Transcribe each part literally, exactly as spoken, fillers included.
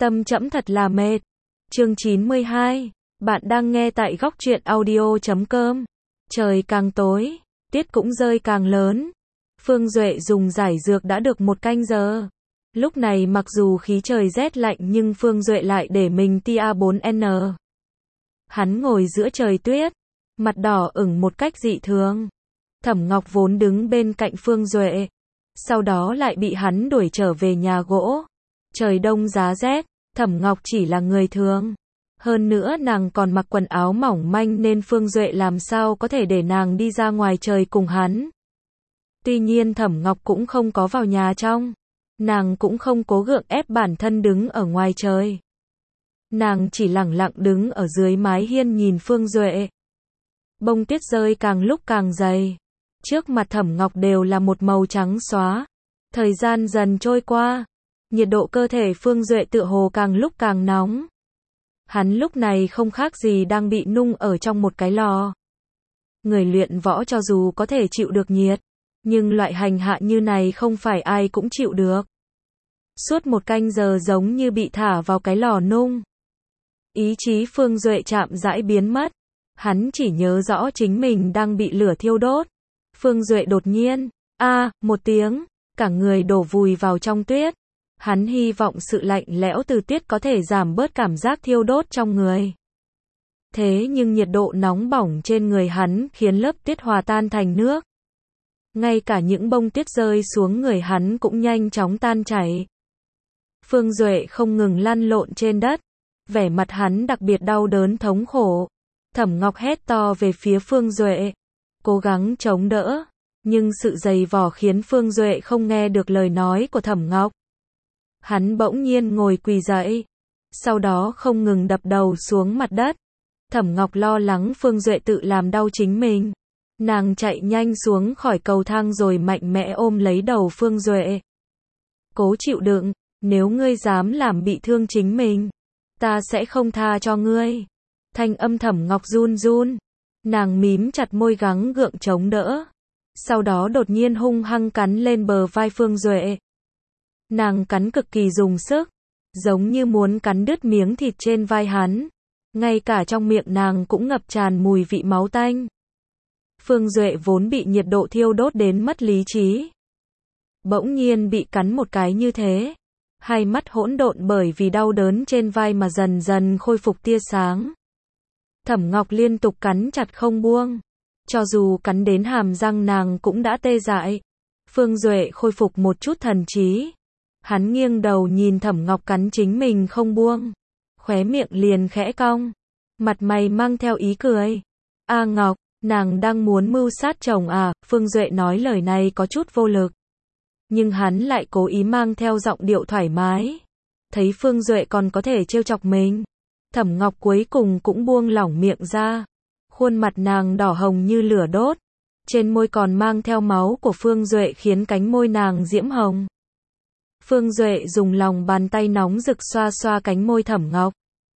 Tâm trẫm thật là mệt. Chương chín mươi hai. Bạn đang nghe tại góc truyện audio chấm com. Trời càng tối, tiết cũng rơi càng lớn. Phương Duệ dùng giải dược đã được một canh giờ. Lúc này mặc dù khí trời rét lạnh nhưng Phương Duệ lại để mình tia bốn N. Hắn ngồi giữa trời tuyết, mặt đỏ ửng một cách dị thường. Thẩm Ngọc vốn đứng bên cạnh Phương Duệ, sau đó lại bị hắn đuổi trở về nhà gỗ. Trời đông giá rét, Thẩm Ngọc chỉ là người thường. Hơn nữa nàng còn mặc quần áo mỏng manh nên Phương Duệ làm sao có thể để nàng đi ra ngoài trời cùng hắn. Tuy nhiên Thẩm Ngọc cũng không có vào nhà trong. Nàng cũng không cố gượng ép bản thân đứng ở ngoài trời. Nàng chỉ lẳng lặng đứng ở dưới mái hiên nhìn Phương Duệ. Bông tuyết rơi càng lúc càng dày. Trước mặt Thẩm Ngọc đều là một màu trắng xóa. Thời gian dần trôi qua. Nhiệt độ cơ thể Phương Duệ tựa hồ càng lúc càng nóng. Hắn lúc này không khác gì đang bị nung ở trong một cái lò. Người luyện võ cho dù có thể chịu được nhiệt, nhưng loại hành hạ như này không phải ai cũng chịu được. Suốt một canh giờ giống như bị thả vào cái lò nung. Ý chí Phương Duệ chạm rãi biến mất. Hắn chỉ nhớ rõ chính mình đang bị lửa thiêu đốt. Phương Duệ đột nhiên, a à, một tiếng, cả người đổ vùi vào trong tuyết. Hắn hy vọng sự lạnh lẽo từ tuyết có thể giảm bớt cảm giác thiêu đốt trong người. Thế nhưng nhiệt độ nóng bỏng trên người hắn khiến lớp tuyết hòa tan thành nước. Ngay cả những bông tuyết rơi xuống người hắn cũng nhanh chóng tan chảy. Phương Duệ không ngừng lăn lộn trên đất. Vẻ mặt hắn đặc biệt đau đớn thống khổ. Thẩm Ngọc hét to về phía Phương Duệ. Cố gắng chống đỡ. Nhưng sự dày vò khiến Phương Duệ không nghe được lời nói của Thẩm Ngọc. Hắn bỗng nhiên ngồi quỳ dậy. Sau đó không ngừng đập đầu xuống mặt đất. Thẩm Ngọc lo lắng Phương Duệ tự làm đau chính mình. Nàng chạy nhanh xuống khỏi cầu thang rồi mạnh mẽ ôm lấy đầu Phương Duệ. Cố chịu đựng, nếu ngươi dám làm bị thương chính mình, ta sẽ không tha cho ngươi. Thanh âm Thẩm Ngọc run run. Nàng mím chặt môi gắng gượng chống đỡ. Sau đó đột nhiên hung hăng cắn lên bờ vai Phương Duệ. Nàng cắn cực kỳ dùng sức, giống như muốn cắn đứt miếng thịt trên vai hắn. Ngay cả trong miệng nàng cũng ngập tràn mùi vị máu tanh. Phương Duệ vốn bị nhiệt độ thiêu đốt đến mất lý trí. Bỗng nhiên bị cắn một cái như thế. Hai mắt hỗn độn bởi vì đau đớn trên vai mà dần dần khôi phục tia sáng. Thẩm Ngọc liên tục cắn chặt không buông. Cho dù cắn đến hàm răng nàng cũng đã tê dại. Phương Duệ khôi phục một chút thần trí. Hắn nghiêng đầu nhìn Thẩm Ngọc cắn chính mình không buông. Khóe miệng liền khẽ cong. Mặt mày mang theo ý cười. A Ngọc, nàng đang muốn mưu sát chồng à? Phương Duệ nói lời này có chút vô lực. Nhưng hắn lại cố ý mang theo giọng điệu thoải mái. Thấy Phương Duệ còn có thể trêu chọc mình. Thẩm Ngọc cuối cùng cũng buông lỏng miệng ra. Khuôn mặt nàng đỏ hồng như lửa đốt. Trên môi còn mang theo máu của Phương Duệ khiến cánh môi nàng diễm hồng. Phương Duệ dùng lòng bàn tay nóng rực xoa xoa cánh môi Thẩm Ngọc.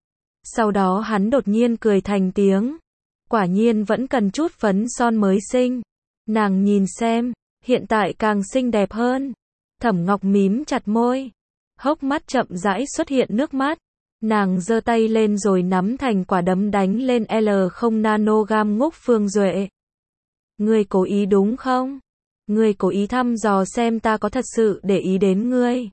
Sau đó hắn đột nhiên cười thành tiếng. Quả nhiên vẫn cần chút phấn son mới xinh. Nàng nhìn xem, hiện tại càng xinh đẹp hơn. Thẩm Ngọc mím chặt môi. Hốc mắt chậm rãi xuất hiện nước mắt. Nàng giơ tay lên rồi nắm thành quả đấm đánh lên L không nanogam ngốc Phương Duệ. Ngươi cố ý đúng không? Ngươi cố ý thăm dò xem ta có thật sự để ý đến ngươi.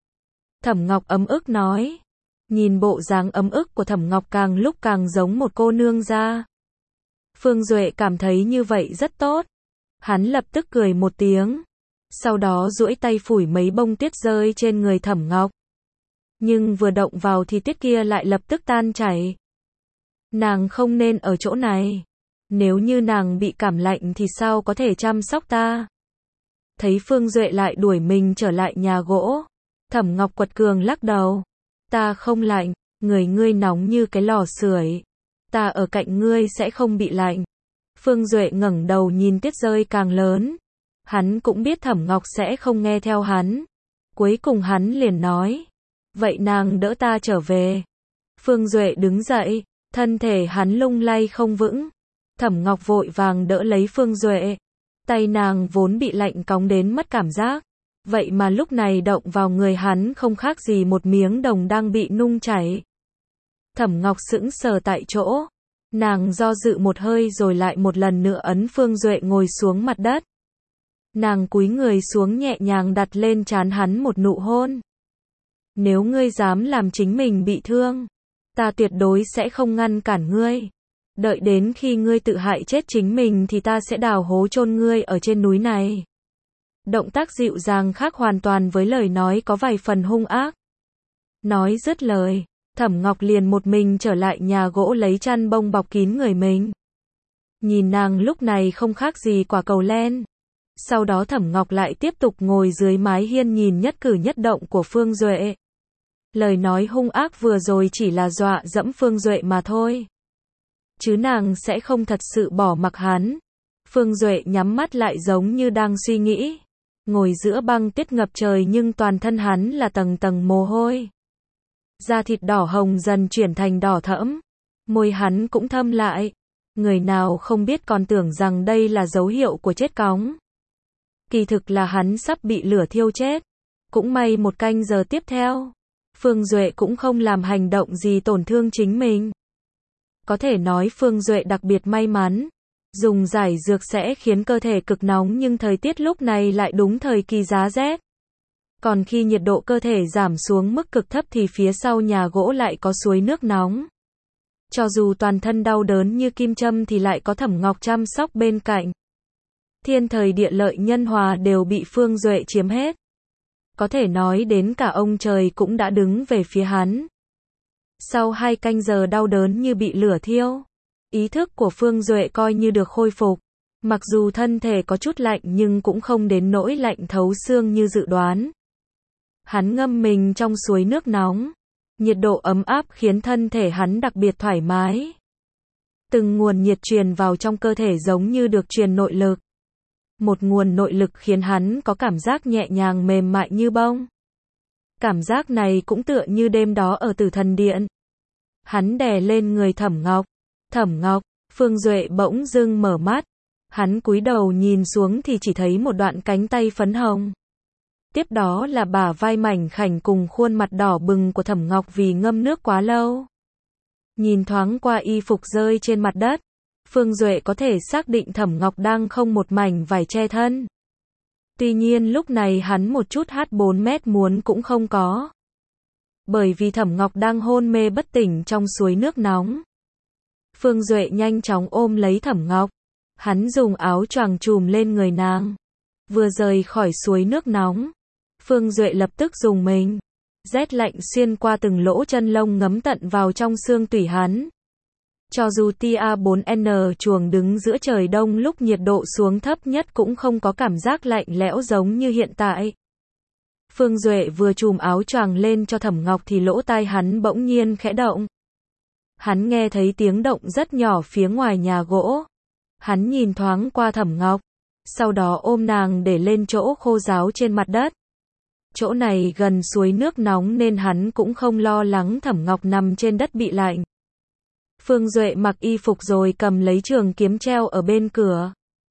Thẩm Ngọc ấm ức nói. Nhìn bộ dáng ấm ức của Thẩm Ngọc càng lúc càng giống một cô nương gia. Phương Duệ cảm thấy như vậy rất tốt. Hắn lập tức cười một tiếng. Sau đó duỗi tay phủi mấy bông tuyết rơi trên người Thẩm Ngọc. Nhưng vừa động vào thì tuyết kia lại lập tức tan chảy. Nàng không nên ở chỗ này. Nếu như nàng bị cảm lạnh thì sao có thể chăm sóc ta? Thấy Phương Duệ lại đuổi mình trở lại nhà gỗ. Thẩm Ngọc quật cường lắc đầu. Ta không lạnh, người ngươi nóng như cái lò sưởi. Ta ở cạnh ngươi sẽ không bị lạnh. Phương Duệ ngẩng đầu nhìn tuyết rơi càng lớn. Hắn cũng biết Thẩm Ngọc sẽ không nghe theo hắn. Cuối cùng hắn liền nói. Vậy nàng đỡ ta trở về. Phương Duệ đứng dậy, thân thể hắn lung lay không vững. Thẩm Ngọc vội vàng đỡ lấy Phương Duệ. Tay nàng vốn bị lạnh cóng đến mất cảm giác. vậy mà lúc này động vào người hắn không khác gì một miếng đồng đang bị nung chảy. Thẩm Ngọc sững sờ tại chỗ, nàng do dự một hơi rồi lại một lần nữa ấn Phương Duệ ngồi xuống mặt đất. Nàng cúi người xuống nhẹ nhàng đặt lên trán hắn một nụ hôn. Nếu ngươi dám làm chính mình bị thương, ta tuyệt đối sẽ không ngăn cản ngươi. Đợi đến khi ngươi tự hại chết chính mình thì ta sẽ đào hố chôn ngươi ở trên núi này. Động tác dịu dàng khác hoàn toàn với lời nói có vài phần hung ác. Nói dứt lời, Thẩm Ngọc liền một mình trở lại nhà gỗ lấy chăn bông bọc kín người mình. Nhìn nàng lúc này không khác gì quả cầu len. Sau đó Thẩm Ngọc lại tiếp tục ngồi dưới mái hiên nhìn nhất cử nhất động của Phương Duệ. Lời nói hung ác vừa rồi chỉ là dọa dẫm Phương Duệ mà thôi. Chứ nàng sẽ không thật sự bỏ mặc hắn. Phương Duệ nhắm mắt lại giống như đang suy nghĩ. Ngồi giữa băng tuyết ngập trời nhưng toàn thân hắn là tầng tầng mồ hôi. Da thịt đỏ hồng dần chuyển thành đỏ thẫm. Môi hắn cũng thâm lại. Người nào không biết còn tưởng rằng đây là dấu hiệu của chết cóng. Kỳ thực là hắn sắp bị lửa thiêu chết. Cũng may một canh giờ tiếp theo, Phương Duệ cũng không làm hành động gì tổn thương chính mình. Có thể nói Phương Duệ đặc biệt may mắn. Dùng giải dược sẽ khiến cơ thể cực nóng nhưng thời tiết lúc này lại đúng thời kỳ giá rét. Còn khi nhiệt độ cơ thể giảm xuống mức cực thấp thì phía sau nhà gỗ lại có suối nước nóng. Cho dù toàn thân đau đớn như kim châm thì lại có Thẩm Ngọc chăm sóc bên cạnh. Thiên thời địa lợi nhân hòa đều bị Phương Duệ chiếm hết. Có thể nói đến cả ông trời cũng đã đứng về phía hắn. Sau hai canh giờ đau đớn như bị lửa thiêu, ý thức của Phương Duệ coi như được khôi phục. Mặc dù thân thể có chút lạnh nhưng cũng không đến nỗi lạnh thấu xương như dự đoán. Hắn ngâm mình trong suối nước nóng. Nhiệt độ ấm áp khiến thân thể hắn đặc biệt thoải mái. Từng nguồn nhiệt truyền vào trong cơ thể giống như được truyền nội lực. Một nguồn nội lực khiến hắn có cảm giác nhẹ nhàng mềm mại như bông. Cảm giác này cũng tựa như đêm đó ở Tử Thần Điện. Hắn đè lên người Thẩm Ngọc. Thẩm Ngọc, Phương Duệ bỗng dưng mở mắt. Hắn cúi đầu nhìn xuống thì chỉ thấy một đoạn cánh tay phấn hồng. Tiếp đó là bả vai mảnh khảnh cùng khuôn mặt đỏ bừng của Thẩm Ngọc vì ngâm nước quá lâu. Nhìn thoáng qua y phục rơi trên mặt đất, Phương Duệ có thể xác định Thẩm Ngọc đang không một mảnh vải che thân. Tuy nhiên lúc này hắn một chút hát bốn mét muốn cũng không có. Bởi vì Thẩm Ngọc đang hôn mê bất tỉnh trong suối nước nóng. Phương Duệ nhanh chóng ôm lấy Thẩm Ngọc. Hắn dùng áo choàng trùm lên người nàng. Vừa rời khỏi suối nước nóng, Phương Duệ lập tức dùng mình. Rét lạnh xuyên qua từng lỗ chân lông ngấm tận vào trong xương tủy hắn. Cho dù tia bốn N chuồng đứng giữa trời đông lúc nhiệt độ xuống thấp nhất cũng không có cảm giác lạnh lẽo giống như hiện tại. Phương Duệ vừa trùm áo choàng lên cho Thẩm Ngọc thì lỗ tai hắn bỗng nhiên khẽ động. Hắn nghe thấy tiếng động rất nhỏ phía ngoài nhà gỗ. Hắn nhìn thoáng qua Thẩm Ngọc, sau đó ôm nàng để lên chỗ khô ráo trên mặt đất. Chỗ này gần suối nước nóng nên hắn cũng không lo lắng Thẩm Ngọc nằm trên đất bị lạnh. Phương Duệ mặc y phục rồi cầm lấy trường kiếm treo ở bên cửa.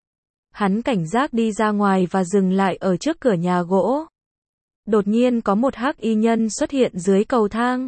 Hắn cảnh giác đi ra ngoài và dừng lại ở trước cửa nhà gỗ. Đột nhiên có một hắc y nhân xuất hiện dưới cầu thang.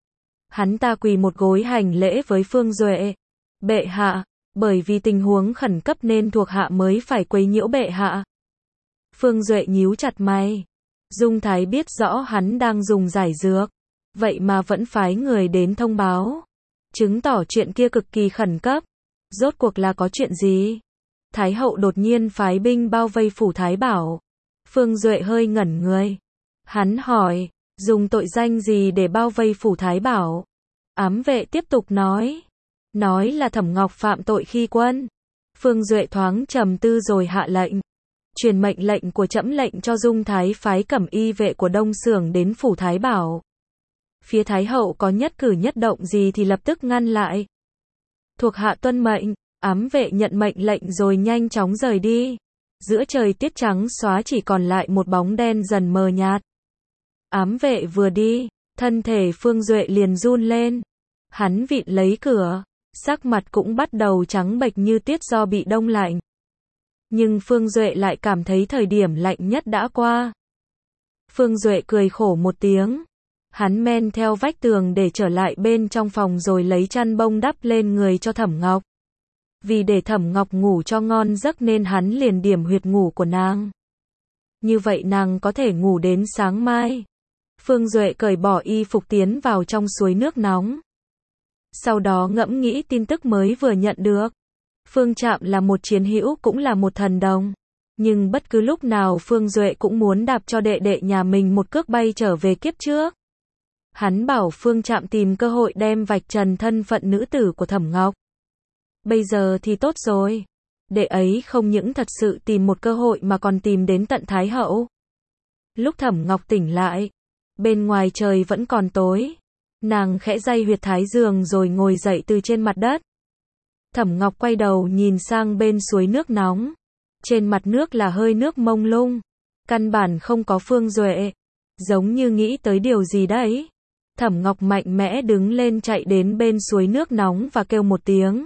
Hắn ta quỳ một gối hành lễ với Phương Duệ. Bệ hạ, bởi vì tình huống khẩn cấp nên thuộc hạ mới phải quấy nhiễu bệ hạ. Phương Duệ nhíu chặt mày. Dung Thái biết rõ hắn đang dùng giải dược, vậy mà vẫn phái người đến thông báo, chứng tỏ chuyện kia cực kỳ khẩn cấp. Rốt cuộc là có chuyện gì? Thái hậu đột nhiên phái binh bao vây phủ Thái Bảo. Phương Duệ hơi ngẩn người. Hắn hỏi, dùng tội danh gì để bao vây phủ Thái Bảo? Ám vệ tiếp tục nói. Nói là Thẩm Ngọc phạm tội khi quân. Phương Duệ thoáng trầm tư rồi hạ lệnh. Truyền mệnh lệnh của trẫm lệnh cho Dung Thái phái cẩm y vệ của Đông Xưởng đến phủ Thái Bảo. Phía Thái hậu có nhất cử nhất động gì thì lập tức ngăn lại. Thuộc hạ tuân mệnh. Ám vệ nhận mệnh lệnh rồi nhanh chóng rời đi. Giữa trời tiết trắng xóa chỉ còn lại một bóng đen dần mờ nhạt. Ám vệ vừa đi, thân thể Phương Duệ liền run lên. Hắn vịn lấy cửa, sắc mặt cũng bắt đầu trắng bệch như tiết do bị đông lạnh. Nhưng Phương Duệ lại cảm thấy thời điểm lạnh nhất đã qua. Phương Duệ cười khổ một tiếng. Hắn men theo vách tường để trở lại bên trong phòng rồi lấy chăn bông đắp lên người cho Thẩm Ngọc. Vì để Thẩm Ngọc ngủ cho ngon giấc nên hắn liền điểm huyệt ngủ của nàng. Như vậy nàng có thể ngủ đến sáng mai. Phương Duệ cởi bỏ y phục tiến vào trong suối nước nóng. Sau đó ngẫm nghĩ tin tức mới vừa nhận được. Phương Trạm là một chiến hữu cũng là một thần đồng. Nhưng bất cứ lúc nào Phương Duệ cũng muốn đạp cho đệ đệ nhà mình một cước bay trở về kiếp trước. Hắn bảo Phương Trạm tìm cơ hội đem vạch trần thân phận nữ tử của Thẩm Ngọc. Bây giờ thì tốt rồi. Đệ ấy không những thật sự tìm một cơ hội mà còn tìm đến tận Thái Hậu. Lúc Thẩm Ngọc tỉnh lại, bên ngoài trời vẫn còn tối. Nàng khẽ day huyệt thái dương rồi ngồi dậy từ trên mặt đất. Thẩm Ngọc quay đầu nhìn sang bên suối nước nóng. Trên mặt nước là hơi nước mông lung. Căn bản không có Phương Duệ. Giống như nghĩ tới điều gì đấy. Thẩm Ngọc mạnh mẽ đứng lên chạy đến bên suối nước nóng và kêu một tiếng.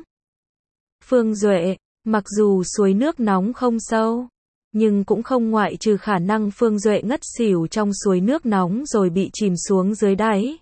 Phương Duệ, mặc dù suối nước nóng không sâu, nhưng cũng không ngoại trừ khả năng Phương Duệ ngất xỉu trong suối nước nóng rồi bị chìm xuống dưới đáy.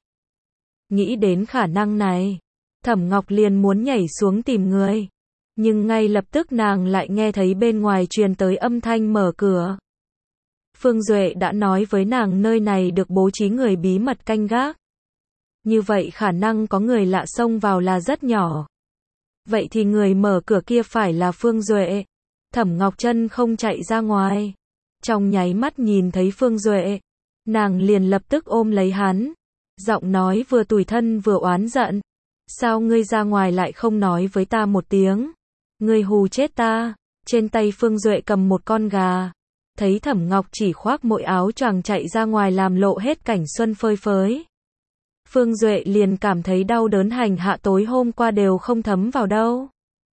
Nghĩ đến khả năng này, Thẩm Ngọc liền muốn nhảy xuống tìm người. Nhưng ngay lập tức nàng lại nghe thấy bên ngoài truyền tới âm thanh mở cửa. Phương Duệ đã nói với nàng nơi này được bố trí người bí mật canh gác. Như vậy khả năng có người lạ xông vào là rất nhỏ. Vậy thì người mở cửa kia phải là Phương Duệ. Thẩm Ngọc Trân không chạy ra ngoài. Trong nháy mắt nhìn thấy Phương Duệ, nàng liền lập tức ôm lấy hắn. Giọng nói vừa tủi thân vừa oán giận. Sao ngươi ra ngoài lại không nói với ta một tiếng? Ngươi hù chết ta. Trên tay Phương Duệ cầm một con gà. Thấy Thẩm Ngọc chỉ khoác mỗi áo choàng chạy ra ngoài làm lộ hết cảnh xuân phơi phới. Phương Duệ liền cảm thấy đau đớn hành hạ tối hôm qua đều không thấm vào đâu.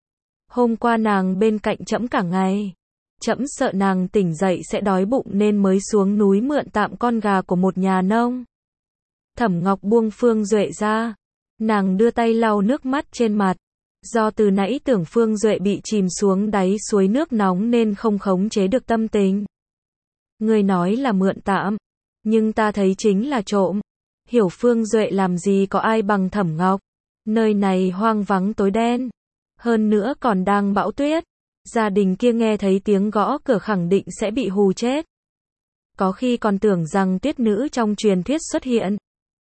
Hôm qua nàng bên cạnh trẫm cả ngày. Trẫm sợ nàng tỉnh dậy sẽ đói bụng nên mới xuống núi mượn tạm con gà của một nhà nông. Thẩm Ngọc buông Phương Duệ ra. Nàng đưa tay lau nước mắt trên mặt. Do từ nãy tưởng Phương Duệ bị chìm xuống đáy suối nước nóng nên không khống chế được tâm tình. Người nói là mượn tạm, nhưng ta thấy chính là trộm. Hiểu Phương Duệ làm gì có ai bằng Thẩm Ngọc. Nơi này hoang vắng tối đen. Hơn nữa còn đang bão tuyết. Gia đình kia nghe thấy tiếng gõ cửa khẳng định sẽ bị hù chết. Có khi còn tưởng rằng tuyết nữ trong truyền thuyết xuất hiện.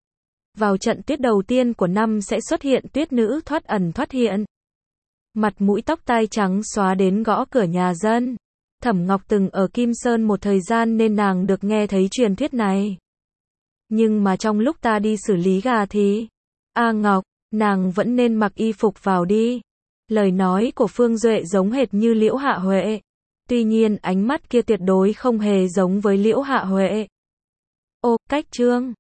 Vào trận tuyết đầu tiên của năm sẽ xuất hiện tuyết nữ thoát ẩn thoát hiện. Mặt mũi tóc tai trắng xóa đến gõ cửa nhà dân. Thẩm Ngọc từng ở Kim Sơn một thời gian nên nàng được nghe thấy truyền thuyết này. Nhưng mà trong lúc ta đi xử lý gà thì... A Ngọc, nàng vẫn nên mặc y phục vào đi. Lời nói của Phương Duệ giống hệt như Liễu Hạ Huệ. Tuy nhiên ánh mắt kia tuyệt đối không hề giống với Liễu Hạ Huệ. Ô, cách chương.